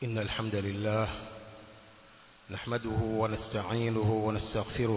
إن الحمد لله نحمده ونستعينه ونستغفره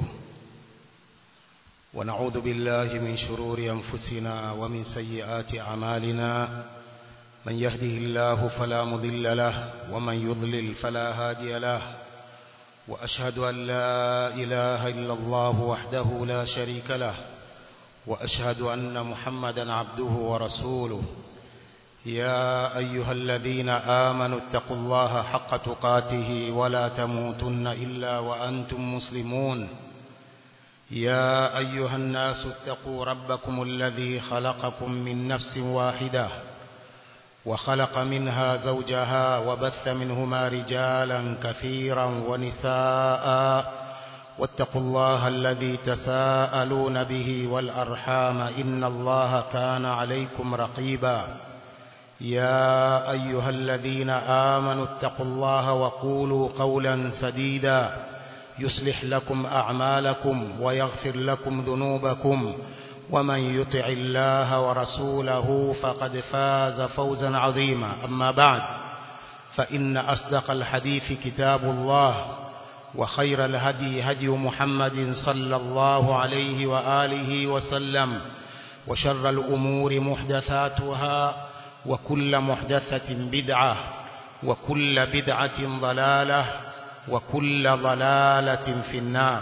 ونعوذ بالله من شرور أنفسنا ومن سيئات أعمالنا من يهده الله فلا مضل له ومن يضلل فلا هادي له وأشهد أن لا إله إلا الله وحده لا شريك له وأشهد أن محمدا عبده ورسوله يا أيها الذين آمنوا اتقوا الله حق تقاته ولا تموتن إلا وأنتم مسلمون يا أيها الناس اتقوا ربكم الذي خلقكم من نفس واحدة وخلق منها زوجها وبث منهما رجالا كثيرا ونساء واتقوا الله الذي تساءلون به والأرحام إن الله كان عليكم رقيبا يا أيها الذين آمنوا اتقوا الله وقولوا قولا سديدا يصلح لكم أعمالكم ويغفر لكم ذنوبكم ومن يطع الله ورسوله فقد فاز فوزا عظيما أما بعد فإن أصدق الحديث كتاب الله وخير الهدي هدي محمد صلى الله عليه وآله وسلم وشر الأمور محدثاتها وكل محدثة بدعة وكل بدعة ضلالة وكل ضلالة في النار.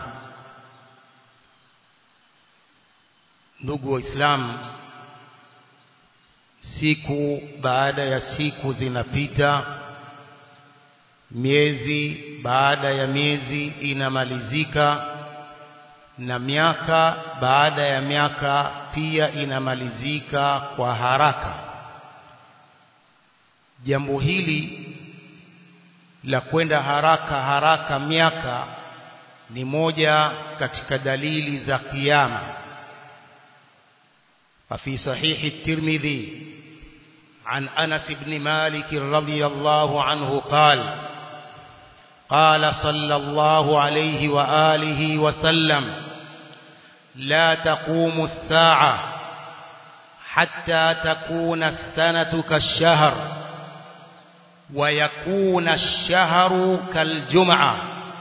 Ndugu Waislamu, siku baada ya siku zinapita, miezi baada ya miezi inamalizika, na miaka baada ya miaka pia inamalizika kwa haraka. Jambo hili la kwenda haraka miaka ni moja katika dalili za kiyama. ففي صحيح الترمذي عن أنس بن مالك رضي الله عنه قال قال صلى الله عليه وآله وسلم لا تقوم الساعة حتى تكون السنة كالشهر ويكون الشهر كالجمعة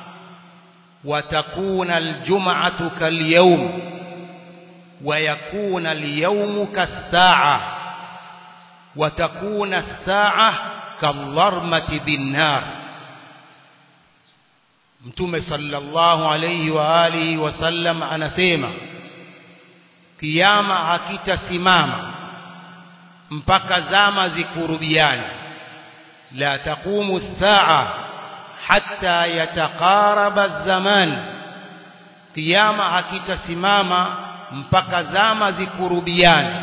وتكون الجمعة كاليوم ويكون اليوم كالساعة وتكون الساعة كالضرمة بالنار. Mtume sallallahu alayhi wa alihi wasallam anasema kiyama hakitasimama mpaka zama zikurubiane. La taqumu as-sa'a hatta yataqaraba az-zaman, kiyama hakitasimama mpaka zama zikurubiane.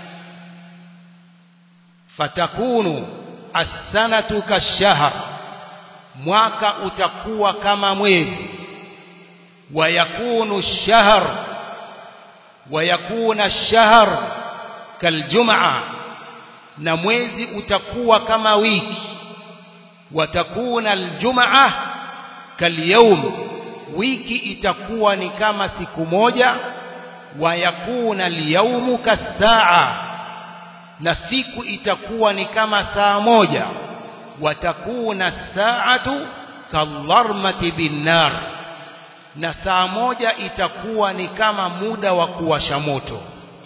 Fatakunu as-sanatu kash-shahr, mwaka utakuwa kama mwezi. Wayakunu ash-shahr wayakuna ash-shahr kaljum'a, na mwezi utakuwa kama wiki. Watakuna aljum'a kalyawm, wiki itakuwa ni kama siku moja. Wayakuna alyawmu kasaa, na siku itakuwa ni kama saa moja. Watakuna saatu kallarmati binnar, na saa moja itakuwa ni kama muda wa kuwasha moto.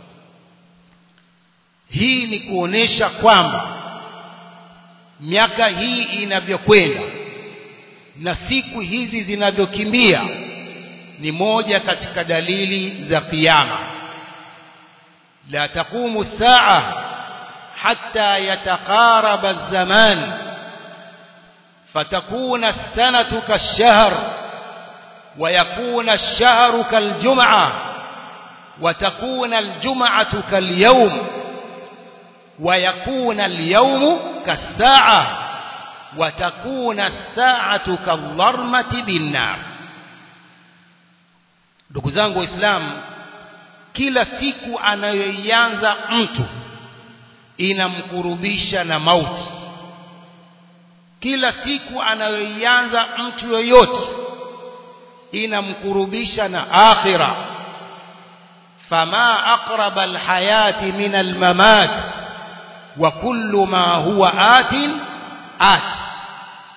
Hii ni kuonesha kwamba miaka hii inavyokwenda na siku hizi zinavyokimbia ni moja katika dalili za kiyama. La taqumu as-sa'a hatta yataqaraba az-zaman fatakuna as-sanatu kash-shahr wa yakuna ash-shahru kal-jum'a wa takuna al-jum'atu kal-yawm wa yakuna al-yawmu kas-sa'a wa takuna as-sa'atu kal-dharmati bin-nar. Ndugu zangu Waislamu, kila siku anayoianza mtu inamkurubisha na mauti. Kila siku anayoianza mtu yoyote inamkurubisha na akhira. Fama aqraba alhayati min almamat wa kullu ma huwa atin at.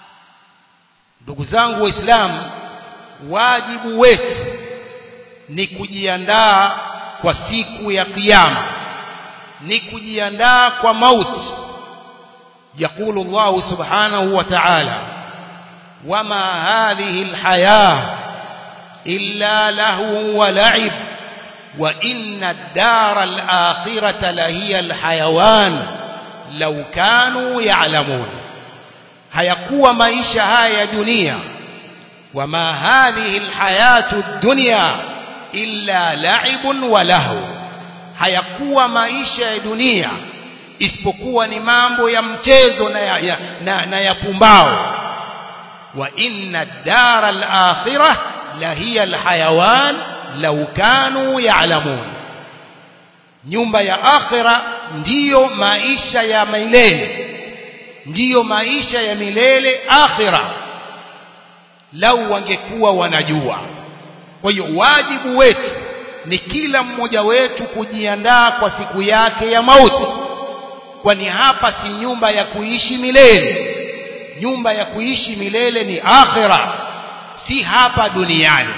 ndugu zangu waislamu, wajibu wetu ni kujiandaa kwa siku ya kiyama, ni kujiandaa kwa mauti. يقول الله سبحانه وتعالى: وما هذه الحياة إلا لهو ولعب وإن الدار الآخرة لهي الحيوان لو كانوا يعلمون. hayakuwa maisha haya ya dunia, wama hadhihi alhayatu ad-dunya illa la'ibun wa lahu, hayakuwa maisha ya dunia isipokuwa ni mambo ya mchezo na ya pumbao. wa inna ad-dara al-akhirah la hiya al-hayawan law kanu ya'lamun, nyumba ya akhira ndiyo maisha ya milele, ndiyo maisha ya milele akhira, lau wangekuwa wanajua. Kwa hiyo wajibu wetu ni kila mmoja wetu kujiandaa kwa siku yake ya mauti, kwani hapa si nyumba ya kuishi milele. Nyumba ya kuishi milele ni akhira, si hapa duniani.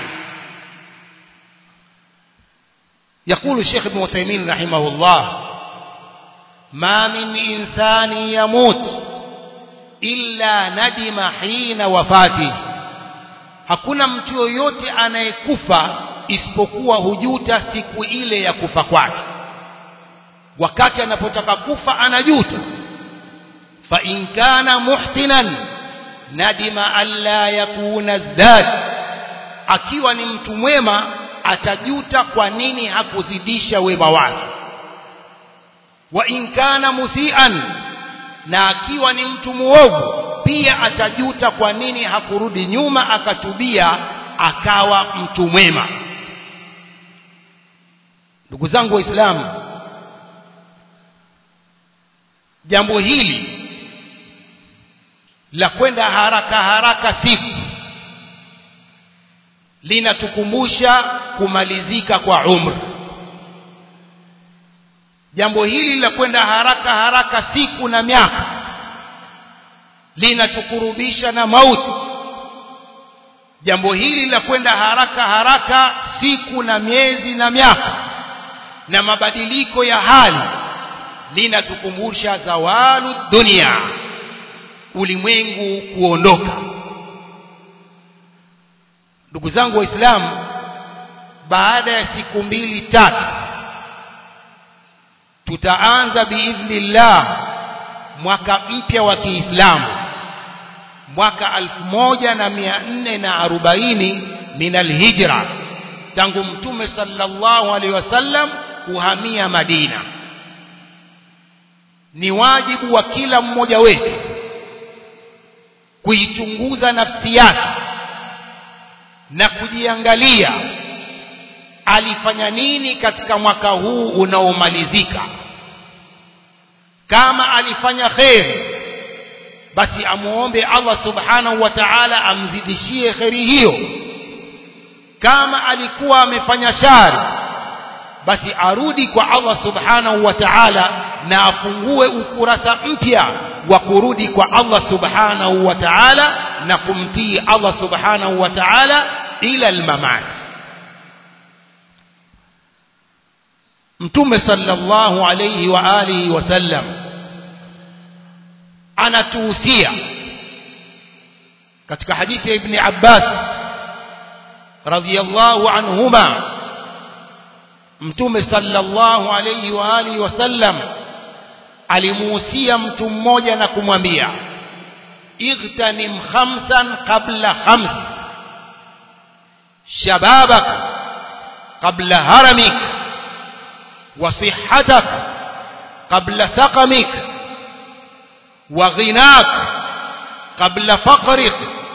يقول الشيخ ابن عثيمين رحمه الله: ما من إنسان يموت إلا ندم حين وفاته. hakuna mtu yoyote anayekufa isipokuwa hujuta siku ile ya kufa kwake. Wakati anapotaka kufa anajuta. fa in kana muhsinan nadima alla yakuna zdad, akiwa ni mtu mwema atajuta kwa nini hakuzidisha wema wake. wa in kana musian, na akiwa ni mtu muovu pia atajuta kwa nini hakurudi nyuma akatubia akawa mtu mwema. Ndugu zangu waislamu, jambo hili la kwenda haraka haraka siku linatukumbusha kumalizika kwa umri. Jambo hili la kwenda haraka haraka siku na miaka linatukurubisha na mauti. Jambo hili la kwenda haraka haraka siku na miezi na miaka na mabadiliko ya hali linatukumbusha zawalu dunia, ulimwengu kuondoka. Ndugu zangu waislamu, baada ya siku 2-3 tutaanza biidhnillah mwaka mpya wa Kiislamu, mwaka 1440 min alhijra, tangu mtume sallallahu alaihi wasallam kuhamia Madina. Ni wajibu wa kila mmoja wetu kuichunguza nafsi yake na kujiangalia alifanya nini katika mwaka huu unaomalizika. Kama alifanya khair, basi amuombe Allah subhanahu wa ta'ala amzidishie khairi hiyo. Kama alikuwa amefanya shari, basi arudi kwa Allah subhanahu wa ta'ala na afungue ukurasa mpya wa kurudi kwa Allah subhanahu wa ta'ala na kumtii Allah subhanahu wa ta'ala ila al-mamat. Mtume sallallahu alayhi wa alihi wasallam anatuhusia katika hadithi ya Ibn Abbas radhiyallahu anhuma. Mtume sallallahu alayhi wa alihi wasallam alimuhusia mtu mmoja na kumwambia: igtanim khamsan qabla khams, shababak qabla haramik, wa sihhatak qabla saqamik, wa ghinak qabla faqrik,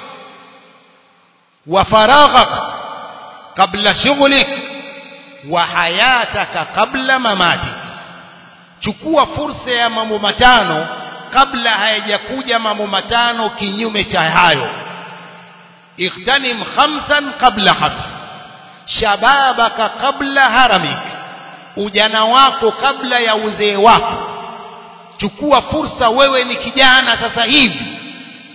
wa faraghak qabla shughlik, wa hayataka qabla mamatik. Chukua fursa ya mambo matano kabla hayajakuja mambo matano kinyume cha hayo. Ightanim khamsan qabla khams, shababaka qabla haramik, ujana wako kabla ya uzee wako. Chukua fursa, wewe ni kijana sasa hivi,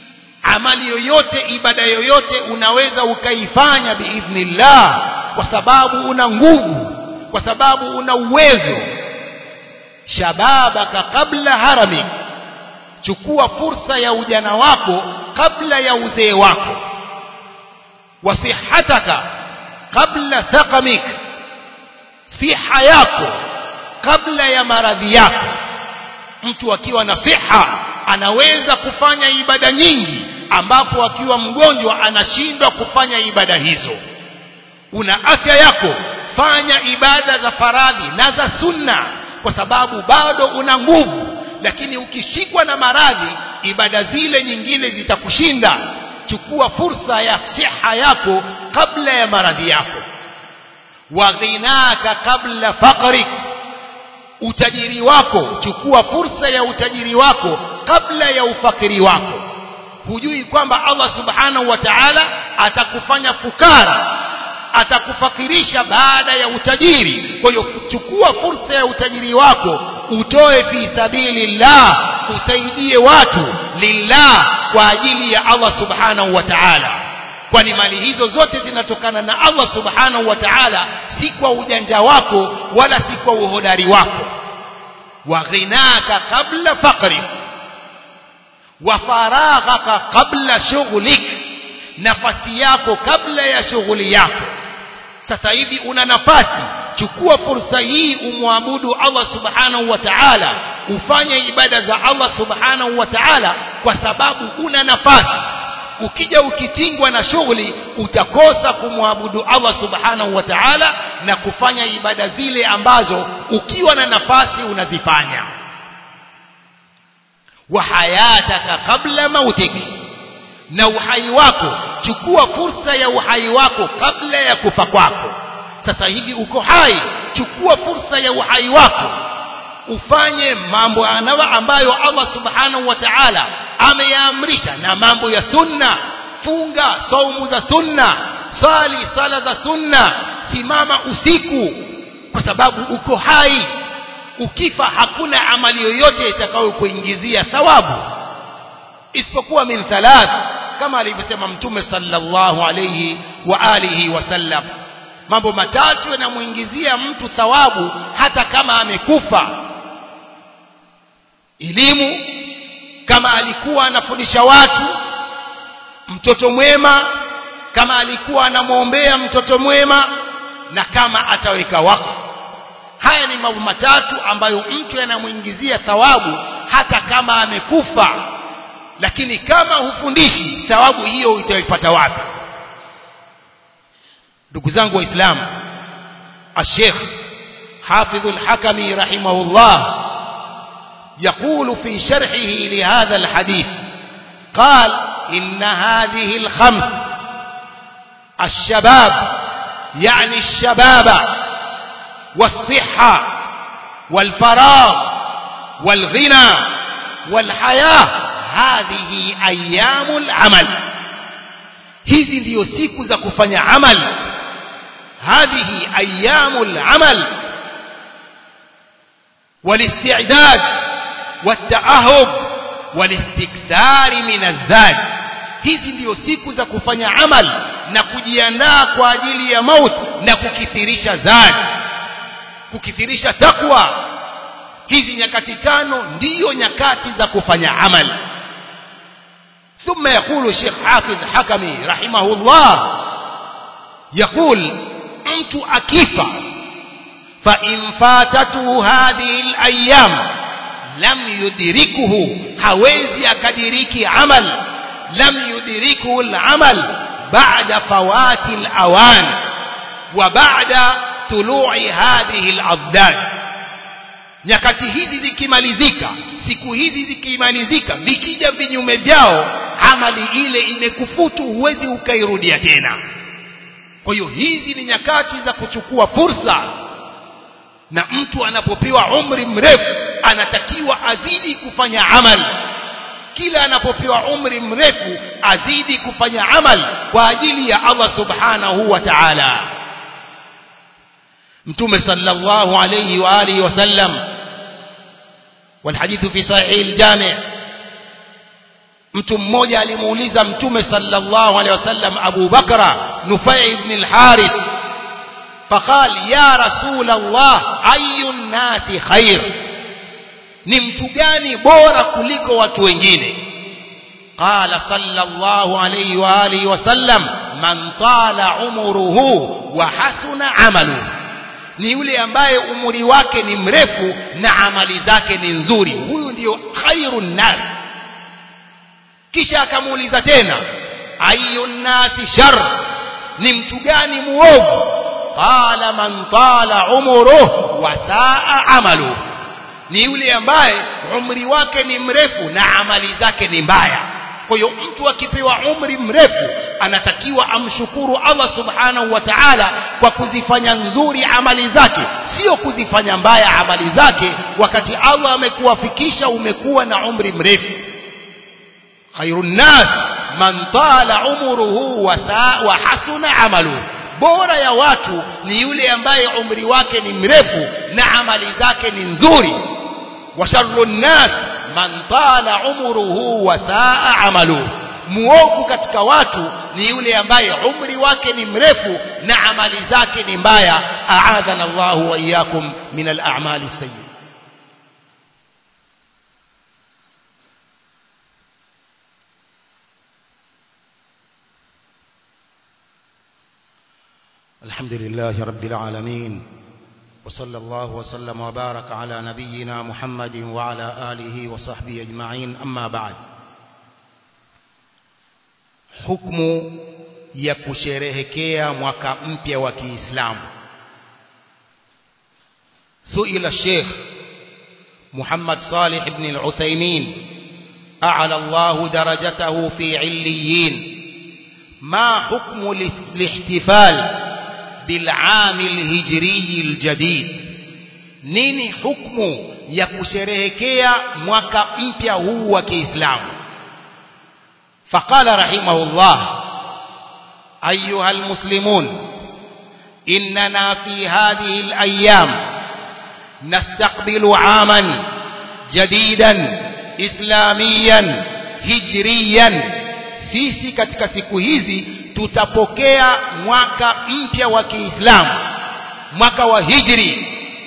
amali yoyote, ibada yoyote unaweza ukaifanya biidhnillah, kwa sababu una nguvu, kwa sababu una uwezo. Shababaka qabla haramik, chukua fursa ya ujana wako kabla ya uzee wako. Wasihataka kabla saqamik, siha yako kabla ya maradhi yako. Mtu akiwa na siha anaweza kufanya ibada nyingi, ambapo akiwa mgonjwa anashindwa kufanya ibada hizo. Una afya yako, fanya ibada za faradhi na za sunna, kwa sababu bado una nguvu. Lakini ukishikwa na maradhi, ibada zile nyingine zitakushinda. Chukua fursa ya siha yako kabla ya maradhi yako. Wa ghinaka kabla faqrik, utajiri wako, chukua fursa ya utajiri wako kabla ya ufakiri wako. Hujui kwamba Allah subhanahu wa ta'ala atakufanya fukara, atakufakirisha baada ya utajiri. Kwa hiyo chukua fursa ya utajiri wako, utoe fi sabilillah, usaidie watu lillah, kwa ajili ya Allah subhanahu wa ta'ala. Kwani mali hizo zote zinatokana na Allah subhanahu wa ta'ala, si kwa ujanja wako wala si kwa uhodari wako. Wa ghinaka qabla faqri wa faraghaka qabla shughlik, nafasi yako kabla ya shughuli yako. Sasa hivi una nafasi, chukua fursa hii umwabudu Allah subhanahu wa ta'ala, ufanye ibada za Allah subhanahu wa ta'ala, kwa sababu una nafasi. Ukija ukitingwa na shughuli, utakosa kumwabudu Allah subhanahu wa ta'ala na kufanya ibada zile ambazo ukiwa na nafasi unazifanya. Wa hayataka kabla mautik, na uhai wako, chukua fursa ya uhai wako kabla ya kufa kwako. Sasa hivi uko hai, chukua fursa ya uhai wako, ufanye mambo ambayo Allah subhanahu wa ta'ala ameyaamrisha, na mambo ya sunna. Funga saumu za sunna, sali sala za sunna, simama usiku, kwa sababu uko hai. Ukifa hakuna amali yoyote itakayokuingizia thawabu isipokuwa min thalath, kama alivyosema Mtume sallallahu alayhi wa alihi wasallam. Mambo matatu yanamuingizia mtu thawabu hata kama amekufa. Elimu, kama alikuwa anafundisha watu, mtoto mwema kama alikuwa anamuombea mtoto mwema, na kama ataweka wakfu. Haya ni mambo matatu ambayo mtu yanamuingizia thawabu hata kama amekufa. Lakini kama hufundishi, thawabu hiyo utaipata wapi? Ndugu zangu waislamu, الشيخ حافظ الحكمي رحمه الله يقول في شرحه لهذا الحديث، قال: إن هذه الخمس، الشباب يعني الشباب والصحة والفراغ والغنى والحياة، هذه أيام العمل. hizi ndio siku za kufanya amal. هذه أيام العمل والاستعداد والتأهب والاستكثار من الزاد. hizi ndio siku za kufanya amal na kujiandaa kwa ajili ya mauti na kukithirisha zad, kukithirisha takwa. hizi nyakati tano ndio nyakati za kufanya amal. ثم يقول الشيخ حافظ حكمي رحمه الله، يقول: mtu akifa فإن فاتته هذه الأيام لم يدركه، hawezi akadiriki amal. لم يدركه العمل بعد فوات الأوان وبعد طلوع هذه الأضداد. nyakati hizi zikimalizika, siku hizi zikimalizika, vikija vinyume vyao, amali ile imekufutu, huwezi ukairudia tena. Kwa hiyo hizi ni nyakati za kuchukua fursa, na mtu anapopewa umri mrefu anatakiwa azidi kufanya amal. Kila anapopewa umri mrefu azidi kufanya amal kwa ajili ya Allah subhanahu wa ta'ala. Mtume sallallahu alayhi wa alihi wasallam, والحديث في صحيح الجامع، mtu mmoja alimuuliza mtume sallallahu alaihi wasallam Abu Bakra Nufai ibn al-Harith فقال يا رسول الله أي الناس خير ni mtu gani bora kuliko watu wengine قال صلى الله عليه وآله وسلم من طال عمره وحسن عمله ni yule ambaye umri wake ni mrefu na amali zake ni nzuri huyu ndio khairun nas kisha akamuuliza tena ayun nasi shar ni mtu gani muovu qala man tala umruhu wa saa amaluhu ni yule ambaye umri wake ni mrefu na amali zake ni mbaya kwa hiyo mtu akipewa umri mrefu anatakiwa amshukuru Allah subhanahu wa ta'ala kwa kuzifanya nzuri amali zake sio kuzifanya mbaya amali zake wakati Allah amekuwafikisha umekuwa na umri mrefu khairun nas man tala umruhu wa hasuna amaluhu bora ya watu ni yule ambaye umri wake ni mrefu na amali zake ni nzuri wa sharrun nas man tala umruhu wa saa amaluhu muovu katika watu ni yule ambaye umri wake ni mrefu na amali zake ni mbaya a'adhana Allahu wa iyyakum min al-a'mali as-sayyi'ah الحمد لله رب العالمين وصلى الله وسلم وبارك على نبينا محمد وعلى آله وصحبه أجمعين أما بعد حكم يكشرهكيا mwaka mpya wa Kiislamu سئل الشيخ محمد صالح بن العثيمين أعلى الله درجته في عليين ما حكم الاحتفال بالعام الهجري الجديد nini hukumu ya kusherehekea mwaka mpya huu wa Kiislamu faqala rahimahullah ayyuha almuslimun innana fi hadhihi alayam nastaqbilu aaman jadidan islamiyan hijriyan sisi katika siku hizi tutapokea mwaka mpya wa Kiislamu mwaka wa hijri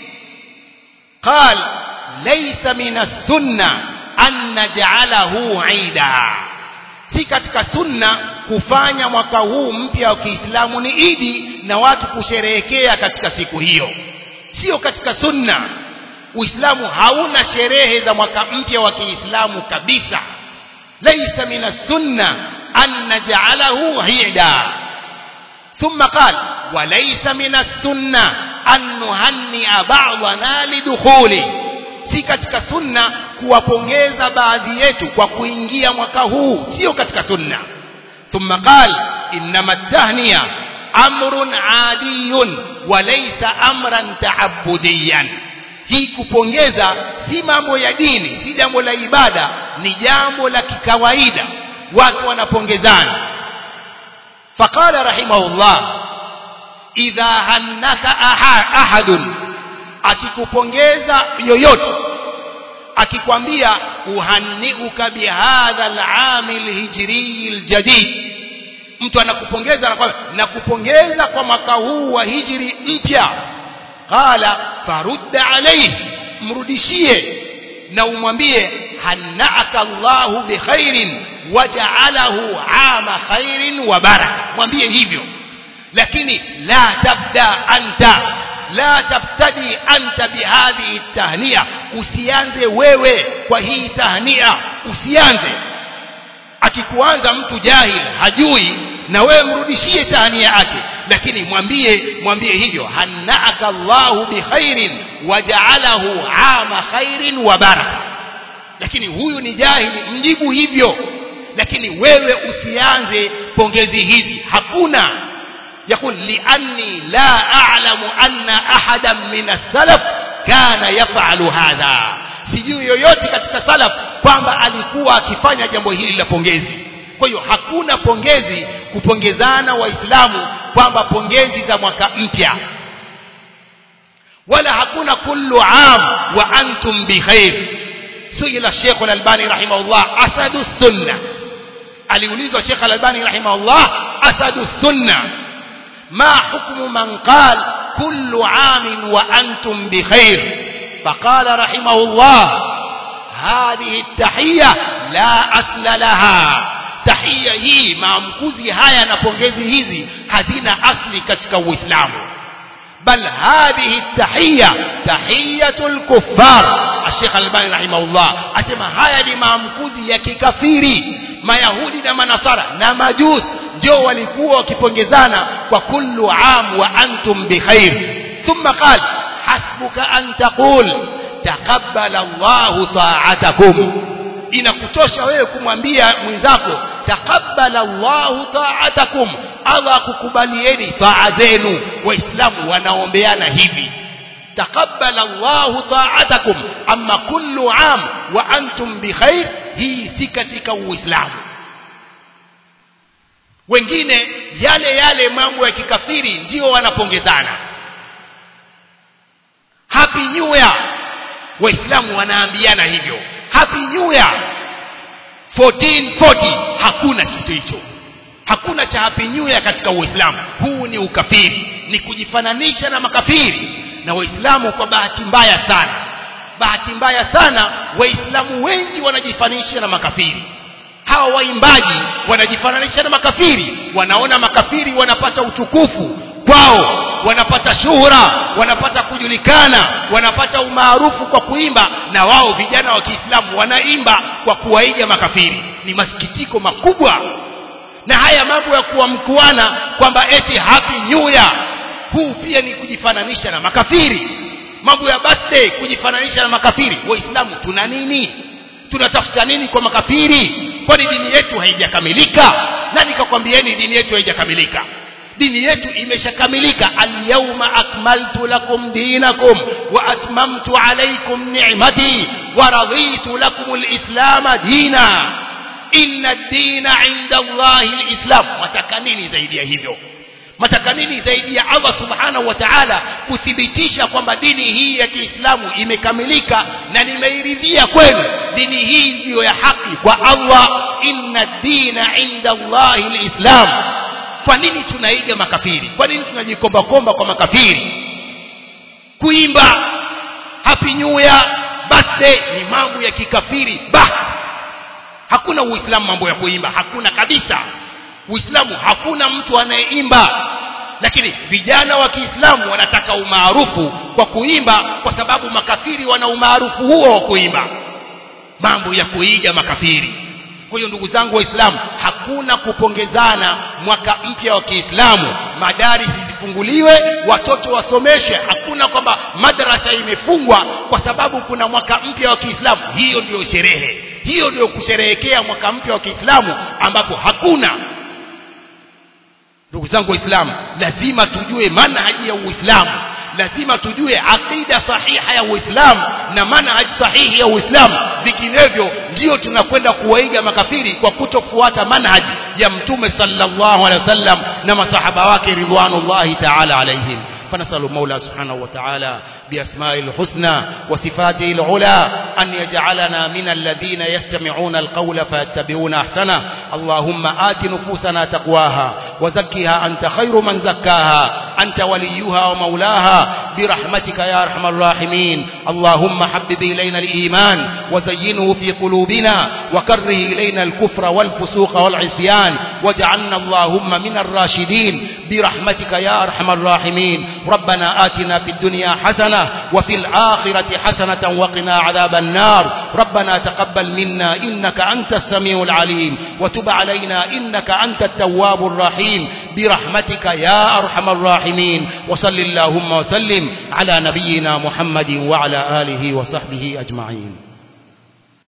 قال ليس من السنة أن نجعله عيدا si katika sunna kufanya mwaka huu mpya wa Kiislamu ni idi na watu kusherehekea katika siku hiyo sio katika sunna Uislamu hauna sherehe za mwaka mpya wa Kiislamu kabisa laysa min as-sunnah an naj'alahu 'ida thumma qala wa laysa min as-sunnah an nuhanni'a ba'dana lidukhuli si katika sunna kuwapongeza baadhi yetu kwa kuingia mwaka huu sio katika sunna thumma qala inma at-tahniya amrun 'adiyun wa laysa amran ta'abbudiyan hii kupongeza si mambo ya dini si jambo la ibada ni jambo la kikawaida watu wanapongezana faqala rahimahullah idha hannaka ahadun akikupongeza yoyote akikwambia uhanniuka bihadha al-aamil hijri al-jadid mtu anakupongeza anakwambia nakupongeza kwa mwaka huu wa hijri mpya qala farudda alayhi mrudishie na umwambie hannaka Allahu bikhairin waja'alahu 'ama khairin wa baraka mwambie hivyo lakini la tabtadi anta bihadhihi tahnia usianze wewe kwa hii tahnia usianze akikuanza mtu jahil hajui na wewe mrudishie tahnia yake lakini mwambie hivyo hannaka Allahu bikhairin waja'alahu 'ama khairin wa baraka lakini huyu ni jahili mjibu hivyo lakini wewe usianze pongezi hizi hakuna يقول لأني لا أعلم أن أحدا من السلف كان يفعل هذا sijui yoyote katika salaf kwamba alikuwa akifanya jambo hili la pongezi kwa hiyo hakuna pongezi kupongezana waislamu kwamba pongezi za mwaka mpya wala hakuna kullu aam wa antum bikhair suila Sheikh Al-Albani rahimahullah asadu sunna aliulizwa Sheikh Al-Albani rahimahullah asadu sunna ma hukmu man qala kullu aam wa antum bikhair faqala rahimahullah hadhihi at-tahiyya la asla laha tahiyya hii maamkuzi haya na pongezi hizi hazina asli katika Uislamu bal hadhihi at-tahiyya tahiyatul kuffar Sheikh Al-Albani rahimahullah asema haya ni maamkuzi ya kikafiri mayahudi na manasara na majus ndio walikuwa wakipongezana kwa kullu aam wa antum bikhair thumma qala hasbuka an taqul taqabbala Allahu ta'atakum inakutosha wewe kumwambia mwenzako taqabbala Allahu ta'atakum Allah kukubalieni taa zenu waislamu wanaombeana hivi taqabbala Allahu ta'atakum amma kullu aam wa antum bikhair hii si katika Uislamu wengine yale mambo ya kikafiri ndio wanapongezana happy new year waislamu wanaambiana hivyo happy new year 1440 hakuna kitu hicho hakuna cha happy new year katika Uislamu huu ni ukafiri ni kujifananisha na makafiri na waislamu kwa bahati mbaya sana waislamu wengi wanajifananisha na makafiri hawa waimbaji wanajifananisha na makafiri wanaona makafiri wanapata utukufu kwao wanapata shuhura wanapata kujulikana wanapata umaarufu kwa kuimba na wao vijana wa Kiislamu wanaimba kwa kuwaiga makafiri ni masikitiko makubwa na haya mambo ya kuamkuana kwamba eti happy new year huu pia ni kujifananisha na makafiri mambo ya birthday kujifananisha na makafiri waislamu tuna nini tunatafuta nini kwa makafiri kwani dini yetu haijakamilika nani kakwambieni dini yetu haijakamilika dini yetu imeshakamilika al-yawma akmaltu lakum dinakum wa atmamtu alaykum ni'mati wa raditu lakum al-islam dina inna ad-dina 'inda Allahi al-islam wataka nini zaidi ya hivyo mataka nini zaidi ya Allah subhanahu wa ta'ala kuthibitisha kwamba dini hii ya Kiislamu imekamilika na nimeiridhia kwenu dini hii ndiyo ya haki kwa Allah inna ad-dina 'inda Allahi al-islam kwa nini tunaiga makafiri kwa nini tunajikomba kwa makafiri kuimba happy new year birthday ni mambo ya kikafiri hakuna Uislamu mambo ya kuimba hakuna kabisa Uislamu hakuna mtu anayeimba lakini vijana wa Kiislamu wanataka umaarufu kwa kuimba kwa sababu makafiri wana umaarufu huo wa kuimba mambo ya kuiga makafiri kwa hiyo ndugu zangu waislamu hakuna kupongezana mwaka mpya wa Kiislamu madarisi zifunguliwe watoto wasomeshwe hakuna kwamba madrasa imefungwa kwa sababu kuna mwaka mpya wa Kiislamu hiyo ndio sherehe hiyo ndio kusherehekea mwaka mpya wa Kiislamu ambapo hakuna ndugu zangu waislamu lazima tujue manhaji ya Uislamu lazima tujue aqida sahiha ya Uislamu na manhaj sahihi ya Uislamu vinginevyo ndio tunakwenda kuwaiga makafiri kwa kutofuata manhaj ya mtume sallallahu alaihi wasallam na masahaba wake ridwanullahi ta'ala alaihim فنسأل المولى سبحانه وتعالى بأسمائه الحسنى وصفاته العلى أن يجعلنا من الذين يستمعون القول فيتبعون أحسنه اللهم آت نفوسنا تقواها وزكها أنت خير من زكاها أنت وليها ومولاها برحمتك يا أرحم الراحمين اللهم حبب إلينا الإيمان وزينه في قلوبنا وكره إلينا الكفر والفسوق والعصيان واجعلنا اللهم من الراشدين برحمتك يا أرحم الراحمين ربنا آتنا في الدنيا حسنة وفي الآخرة حسنة وقنا عذاب النار ربنا تقبل منا إنك أنت السميع العليم وتب علينا إنك أنت التواب الرحيم برحمتك يا أرحم الراحمين وصل اللهم وسلم على نبينا محمد وعلى آله وصحبه أجمعين